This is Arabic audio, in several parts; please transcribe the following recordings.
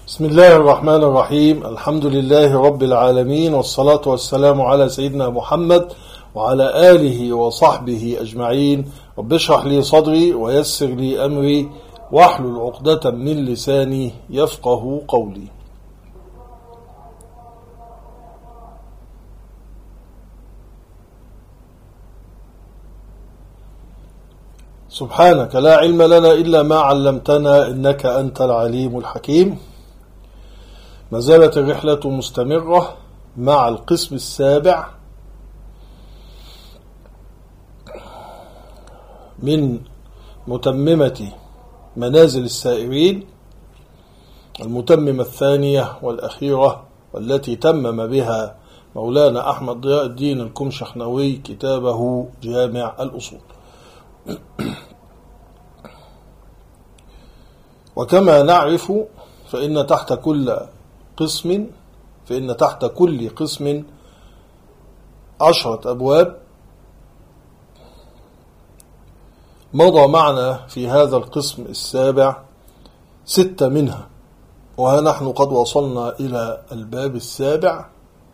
بسم الله الرحمن الرحيم. الحمد لله رب العالمين، والصلاة والسلام على سيدنا محمد وعلى آله وصحبه أجمعين. رب اشرح لي صدري ويسر لي أمري واحلل عقدة من لساني يفقه قولي. سبحانك لا علم لنا إلا ما علمتنا إنك أنت العليم الحكيم. ما زالت الرحلة مستمرة مع القسم السابع من متممة منازل السائرين، المتممة الثانية والأخيرة، والتي تمم بها مولانا أحمد ضياء الدين الكمشخنوي كتابه جامع الأصول. وكما نعرف فإن تحت كل قسم 10 أبواب. مضى معنا في هذا القسم السابع 6 منها، وها نحن قد وصلنا إلى الباب السابع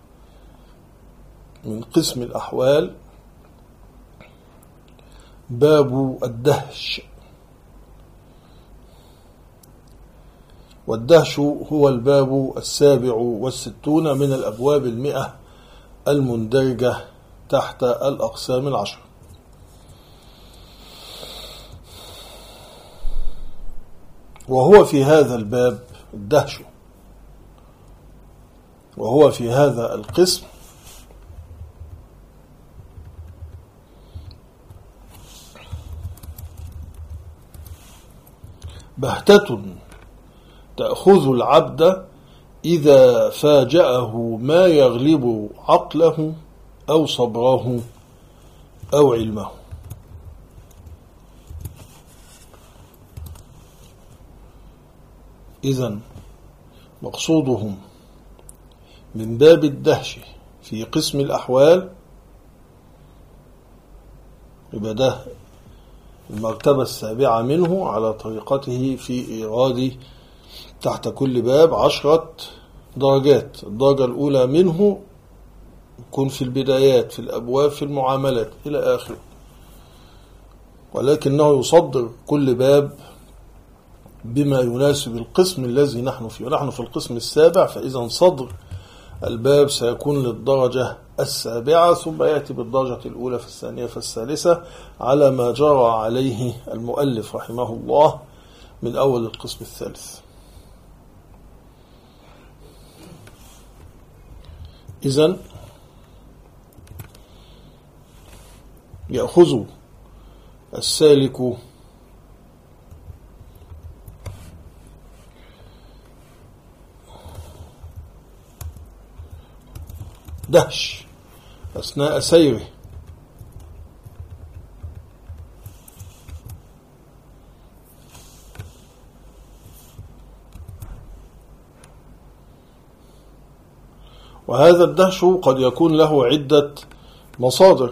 من قسم الأحوال، باب الدهش. والدهش هو الباب 67 من الأبواب 100 المندرجة تحت الأقسام 10. وهو في هذا الباب الدهش، وهو في هذا القسم بهتة تأخذ العبد إذا فاجأه ما يغلب عقله أو صبره أو علمه. إذن مقصودهم من باب الدهش في قسم الأحوال يبقى ده المرتبة السابعة منه على طريقته في إيراد تحت كل باب 10 درجات. الدرجة الأولى منه يكون في البدايات، في الأبواب، في المعاملات إلى آخره، ولكنه يصدر كل باب بما يناسب القسم الذي نحن فيه. ونحن في القسم السابع، فإذا صدر الباب سيكون للدرجة السابعة، ثم يأتي بالدرجة الأولى، في الثانية، في الثالثة، على ما جرى عليه المؤلف رحمه الله من أول القسم الثالث. إذن يأخذ السالك دهش أثناء سيره، وهذا الدهش قد يكون له عدة مصادر.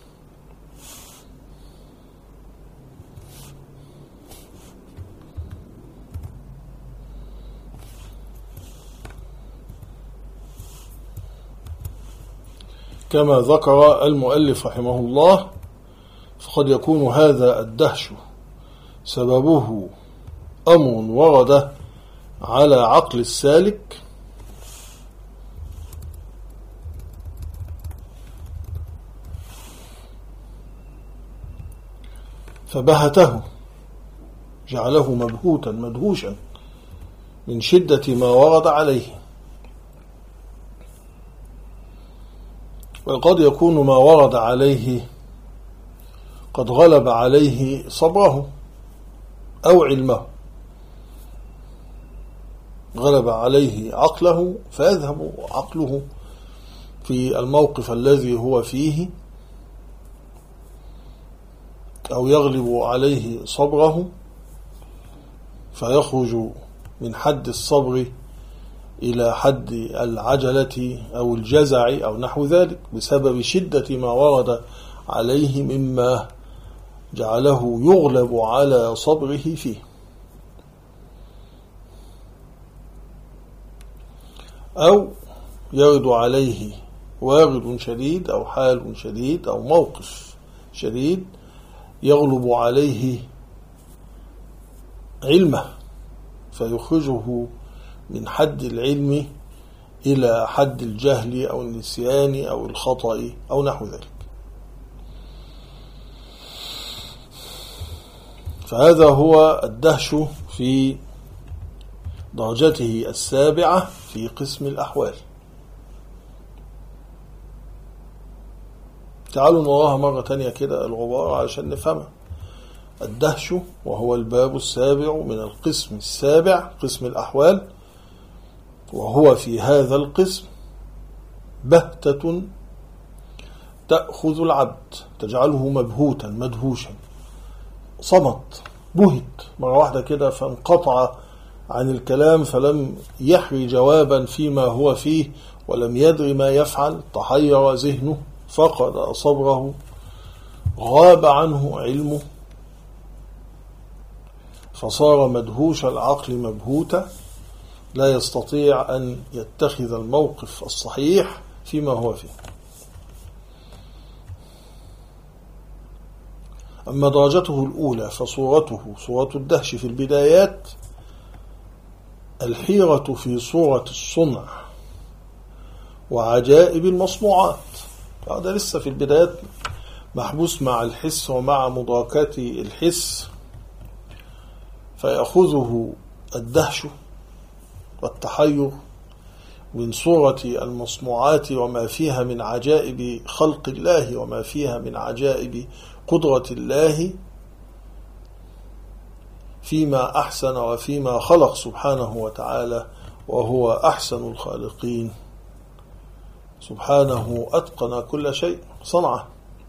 كما ذكر المؤلف رحمه الله، فقد يكون هذا الدهش سببه أمر ورد على عقل السالك فبهته، جعله مبهوتا مدهوشا من شدة ما ورد عليه. وقد يكون ما ورد عليه قد غلب عليه صبره أو علمه، غلب عليه عقله فيذهب عقله في الموقف الذي هو فيه، أو يغلب عليه صبره فيخرج من حد الصبر إلى حد العجلة أو الجزع أو نحو ذلك، بسبب شدة ما ورد عليه مما جعله يغلب على صبره فيه. أو يرد عليه وارد شديد أو حال شديد أو موقف شديد يغلب عليه علمه فيخرجه من حد العلم إلى حد الجهل أو النسيان أو الخطأ أو نحو ذلك. فهذا هو الدهش في درجته السابعة في قسم الأحوال. تعالوا نراها مرة تانية كده العبارة عشان نفهمها. الدهش وهو الباب السابع من القسم السابع قسم الأحوال، وهو في هذا القسم بهتة تأخذ العبد تجعله مبهوتا مدهوشا، صمت بهت مرة واحدة كده فانقطع عن الكلام فلم يحوي جوابا فيما هو فيه ولم يدري ما يفعل، تحير ذهنه، فقد صبره، غاب عنه علمه، فصار مدهوش العقل مبهوتا لا يستطيع أن يتخذ الموقف الصحيح فيما هو فيه. أما درجته الأولى فصورته صورة الدهش في البدايات الحيرة في صورة الصنع وعجائب المصنوعات. هذا لسه في البدايات محبوس مع الحس ومع مدركات الحس، فيأخذه الدهش والتحير من صورة المصنوعات وما فيها من عجائب خلق الله وما فيها من عجائب قدرة الله فيما أحسن وفيما خلق سبحانه وتعالى، وهو أحسن الخالقين سبحانه، أتقن كل شيء صنعه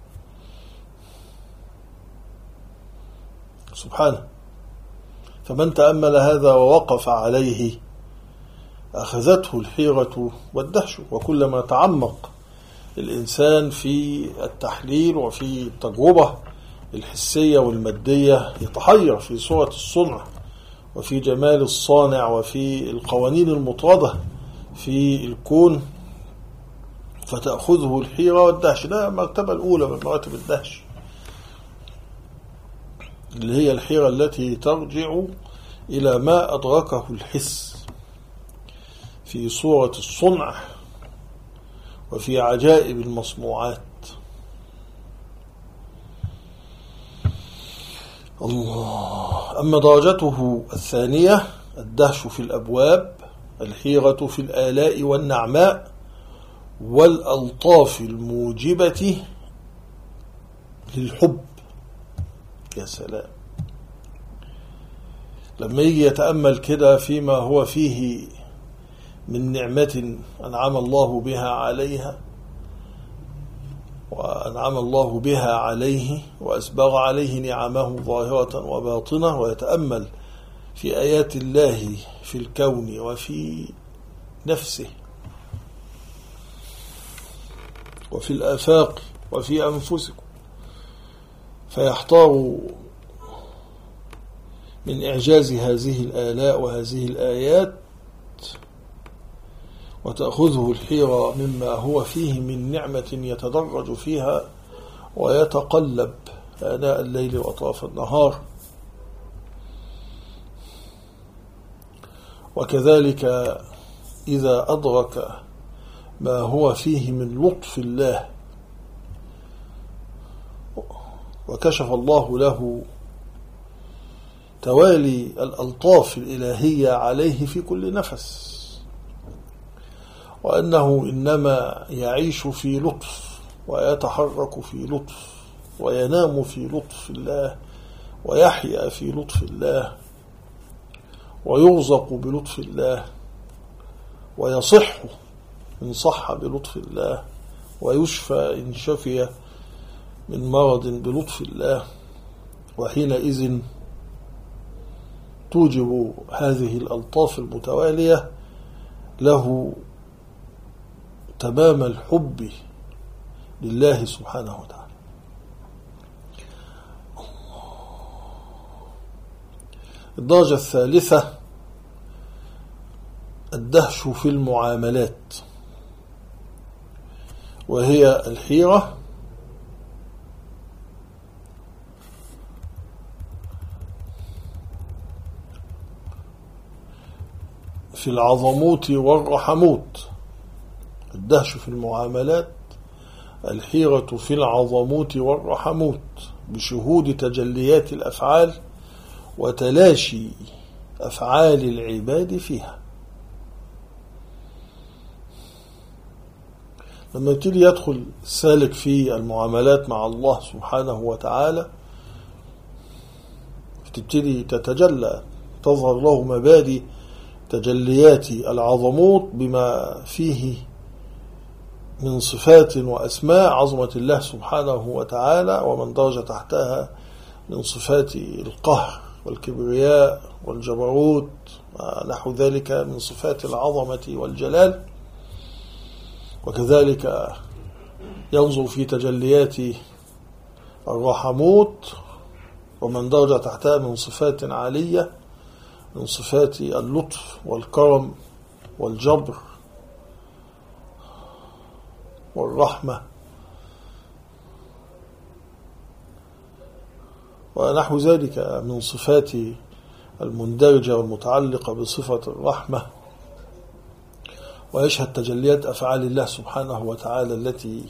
سبحانه. فمن تأمل هذا ووقف عليه أخذته الحيرة والدهش. وكلما تعمق الإنسان في التحليل وفي التجربة الحسية والمادية يتحير في صورة الصنع وفي جمال الصانع وفي القوانين المطردة في الكون، فتأخذه الحيرة والدهش. ده المرتبة الأولى من مراتب الدهش، اللي هي الحيرة التي ترجع إلى ما أدركه الحس في صورة الصنع وفي عجائب المصنوعات. الله. أما درجته الثانية الدهش في الأبواب، الحيرة في الآلاء والنعماء والألطاف الموجبة للحب. يا سلام، لما يجي يتأمل كده فيما هو فيه من نعمة أنعم الله بها عليها وأنعم الله بها عليه وأسبغ عليه نعمه ظاهرة وباطنة، ويتأمل في آيات الله في الكون وفي نفسه وفي الآفاق وفي أنفسكم، فيحتار من إعجاز هذه الآلاء وهذه الآيات، وتأخذه الحيرة مما هو فيه من نعمة يتدرج فيها ويتقلب آناء الليل وأطراف النهار. وكذلك إذا أدرك ما هو فيه من لطف الله وكشف الله له توالي الألطاف الإلهية عليه في كل نفس، وأنه إنما يعيش في لطف ويتحرك في لطف وينام في لطف الله ويحيا في لطف الله ويرزق بلطف الله ويصح إن صح بلطف الله ويشفى إن شفي من مرض بلطف الله. وحينئذ توجب هذه الألطاف المتوالية له تمام الحب لله سبحانه وتعالى. الدرجة الثالثة الدهش في المعاملات، وهي الحيرة في العظموت والرحموت. الدهش في المعاملات، الحيرة في العظموت والرحموت بشهود تجليات الأفعال وتلاشي أفعال العباد فيها. لما يبتدي يدخل سالك في المعاملات مع الله سبحانه وتعالى، تبتدي تتجلى، تظهر له مبادئ تجليات العظموت بما فيه من صفات وأسماء عظمة الله سبحانه وتعالى، ومن درج تحتها من صفات القهر والكبرياء والجبروت نحو ذلك من صفات العظمة والجلال. وكذلك ينظر في تجليات الرحموت ومن درج تحتها من صفات عالية من صفات اللطف والكرم والجبر والرحمة ونحو ذلك من صفات المندرجة والمتعلقة بصفة الرحمة. ويشهد تجليات أفعال الله سبحانه وتعالى التي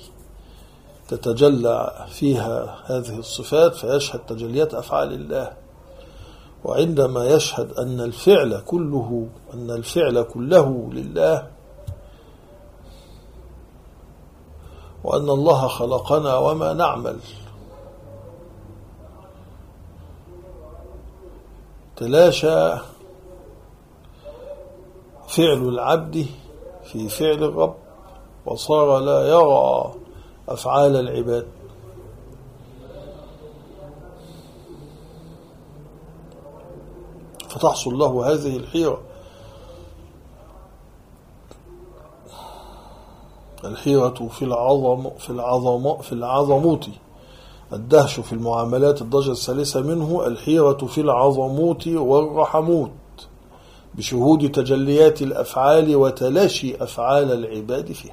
تتجلى فيها هذه الصفات، فيشهد تجليات أفعال الله. وعندما يشهد أن الفعل كله لله، وأن الله خلقنا وما نعمل، تلاشى فعل العبد في فعل الرب، وصار لا يرى أفعال العباد. فتحصل له هذه الحيرة، الحيرة في العظموت. الدهش في المعاملات الدرجة الثالثة منه الحيرة في العظموت والرحموت بشهود تجليات الأفعال وتلاشي أفعال العباد فيها.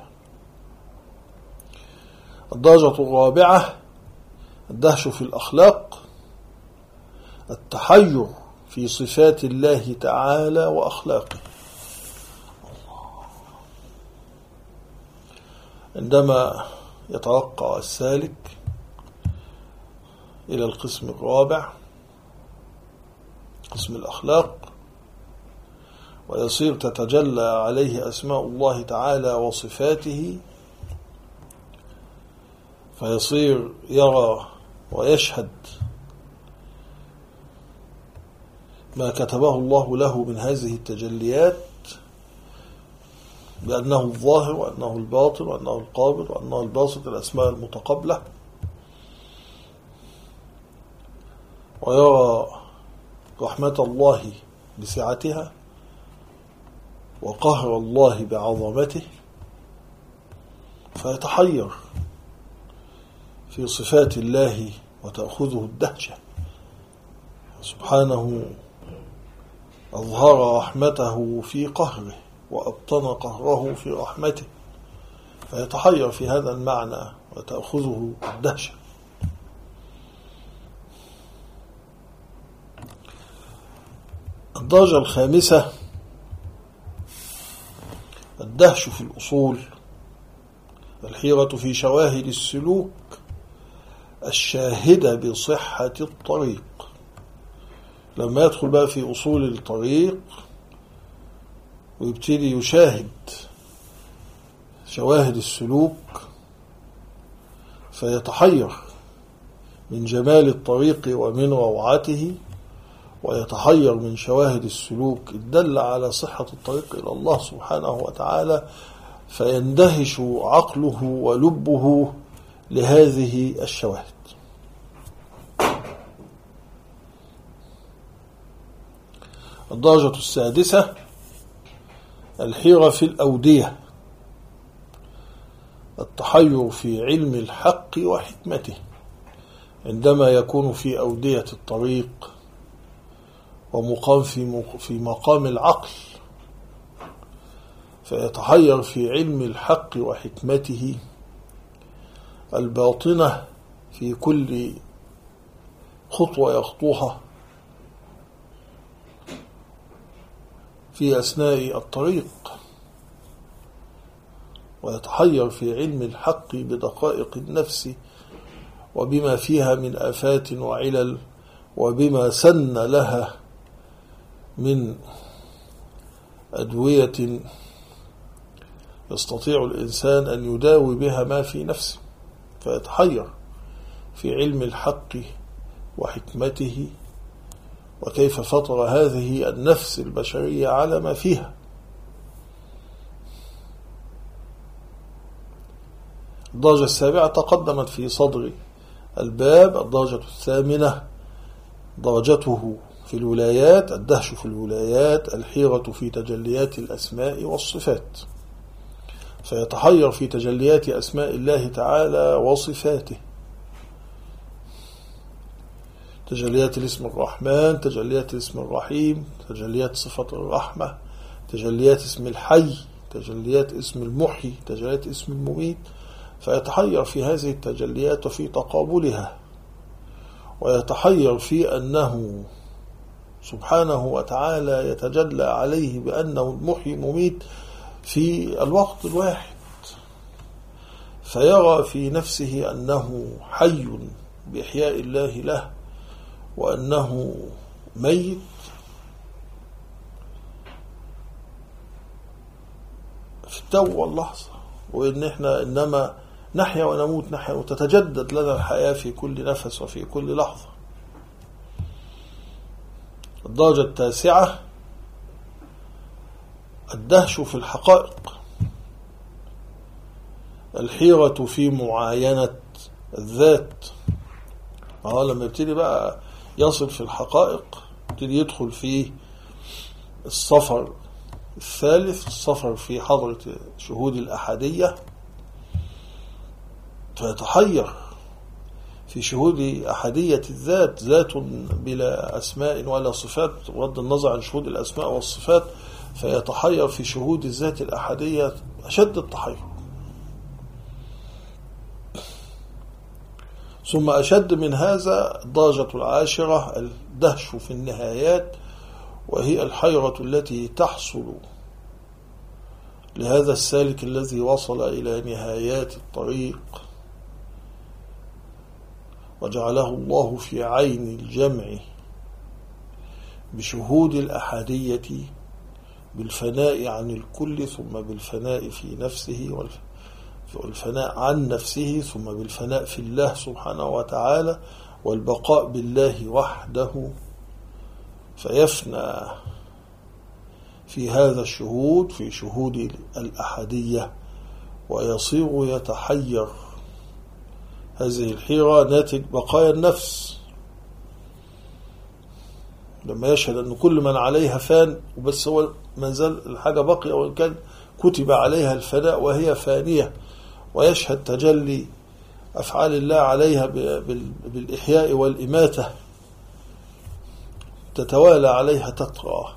الدرجة الرابعة الدهش في الأخلاق، التحير في صفات الله تعالى وأخلاقه. عندما يترقى السالك إلى القسم الرابع، قسم الأخلاق، ويصير تتجلى عليه أسماء الله تعالى وصفاته، فيصير يرى ويشهد ما كتبه الله له من هذه التجليات بأنه الظاهر وأنه الباطن وأنه القابض وأنه الباسط، الأسماء المتقابلة. ويرى رحمة الله بسعتها وقهر الله بعظمته، فيتحير في صفات الله وتأخذه الدهشة. سبحانه أظهر رحمته في قهره وأبطن قهره في رحمته، فيتحير في هذا المعنى وتأخذه الدهشة. الدرجة الخامسة الدهش في الأصول، الحيرة في شواهد السلوك الشاهدة بصحة الطريق. لما يدخل بقى في أصول الطريق ويبتدي يشاهد شواهد السلوك، فيتحير من جمال الطريق ومن روعته، ويتحير من شواهد السلوك الدل على صحة الطريق إلى الله سبحانه وتعالى، فيندهش عقله ولبه لهذه الشواهد. الدرجة السادسة الحيرة في الأودية، التحير في علم الحق وحكمته. عندما يكون في أودية الطريق ومقام في مقام العقل، فيتحير في علم الحق وحكمته الباطنة في كل خطوة يخطوها في أثناء الطريق، ويتحير في علم الحق بدقائق النفس وبما فيها من آفات وعلل وبما سن لها من أدوية يستطيع الإنسان أن يداوي بها ما في نفسه، فيتحير في علم الحق وحكمته وكيف فطر هذه النفس البشرية على ما فيها. الدرجة السابعة تقدمت في صدر الباب. الدرجة الثامنة درجته في الولايات، الدهش في الولايات، الحيرة في تجليات الأسماء والصفات، فيتحير في تجليات أسماء الله تعالى وصفاته، تجليات الاسم الرحمن، تجليات الاسم الرحيم، تجليات صفة الرحمة، تجليات اسم الحي، تجليات اسم المحيي، تجليات اسم المميت، فيتحير في هذه التجليات وفي تقابلها، ويتحير في أنه سبحانه وتعالى يتجلى عليه بأنه المحيي المميت في الوقت الواحد، فيرى في نفسه أنه حي بإحياء الله له وأنه ميت في التو واللحظة، وإن إحنا إنما نحيا ونموت، نحيا وتتجدد لنا الحياة في كل نفس وفي كل لحظة. الدرجة التاسعة الدهش في الحقائق، الحيرة في معاينة الذات. لما يبتدي بقى يصل في الحقائق يبتدي يدخل في السفر الثالث، السفر في حضرة شهود الأحدية، فيتحير في شهود أحدية الذات، ذات بلا أسماء ولا صفات بغض النظر عن شهود الأسماء والصفات، فيتحير في شهود الذات الأحدية أشد التحير. ثم أشد من هذا الدرجة العاشرة الدهش في النهايات، وهي الحيرة التي تحصل لهذا السالك الذي وصل إلى نهايات الطريق وجعله الله في عين الجمع بشهود الأحدية بالفناء عن الكل، ثم بالفناء في نفسه والفناء عن نفسه، ثم بالفناء في الله سبحانه وتعالى والبقاء بالله وحده، فيفنى في هذا الشهود في شهود الأحدية ويصير يتحير. هذه الحيرة ناتج بقايا النفس، لما يشهد أن كل من عليها فان وبس هو ما زال الحاجة بقية وإن كان كتب عليها الفناء وهي فانية، ويشهد تجلي أفعال الله عليها بالإحياء والإماتة تتوالى عليها تترى،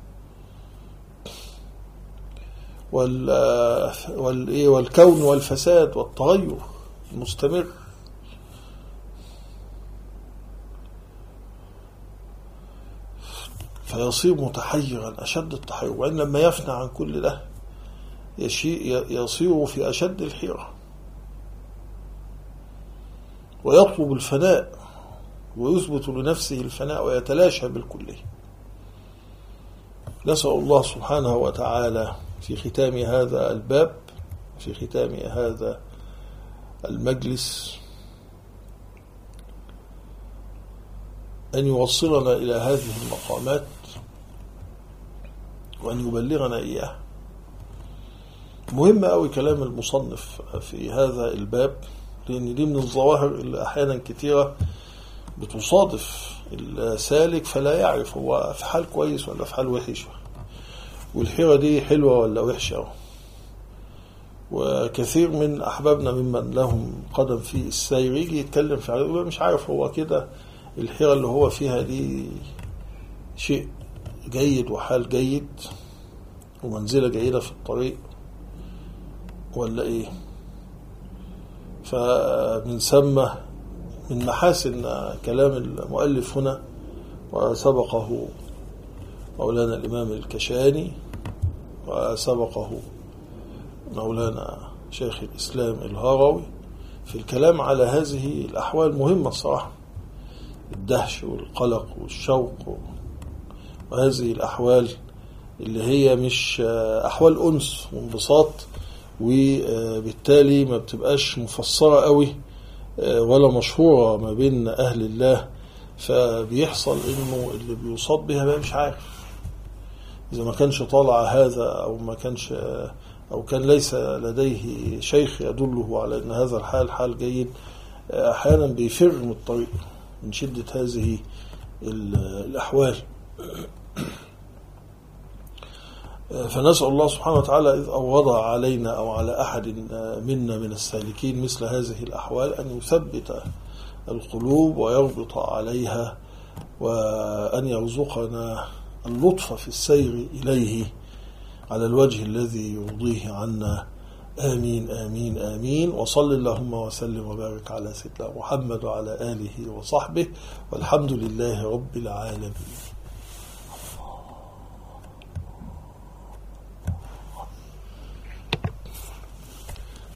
والكون والفساد والتغير المستمر. فيصير متحيرا أشد التحير، وإن لما يفنى عن كل ده يصير في أشد الحيرة ويطلب الفناء ويثبت لنفسه الفناء ويتلاشى بالكلية. نسأل الله سبحانه وتعالى في ختام هذا الباب، في ختام هذا المجلس، أن يوصلنا إلى هذه المقامات وأن يبلغنا إياه. مهم أوي كلام المصنف في هذا الباب، لأن دي من الظواهر اللي أحيانا كثيرة بتصادف السالك فلا يعرف هو في حال كويس ولا في حال وحش، والحيرة دي حلوة ولا وحشة. وكثير من أحبابنا ممن لهم قدم في السير يجي يتكلم في عرض مش عارف هو كده الحيرة اللي هو فيها دي شيء جيد وحال جيد ومنزلة جيدة في الطريق، ولا إيه؟ فمن ثم من محاسن كلام المؤلف هنا، وسبقه مولانا الإمام الكشاني وسبقه مولانا شيخ الإسلام الهروي في الكلام على هذه الأحوال مهمة صراحة، الدهش والقلق والشوق وهذه الأحوال اللي هي مش أحوال أنس وانبساط، وبالتالي ما بتبقاش مفسرة قوي ولا مشهورة ما بين أهل الله، فبيحصل إنه اللي بيصاب بها بقى مش عارف إذا ما كانش طالع هذا أو ما كانش أو كان ليس لديه شيخ يدله على أن هذا الحال حال جيد، أحيانا بيفر من الطريق من شدة هذه الأحوال. فنسأل الله سبحانه وتعالى إذ وضع علينا أو على أحد منا من السالكين مثل هذه الأحوال أن يثبت القلوب ويربط عليها، وأن يرزقنا اللطف في السير إليه على الوجه الذي يرضيه عنا. آمين آمين آمين. وصل اللهم وسلم وبارك على سيدنا محمد وعلى آله وصحبه، والحمد لله رب العالمين.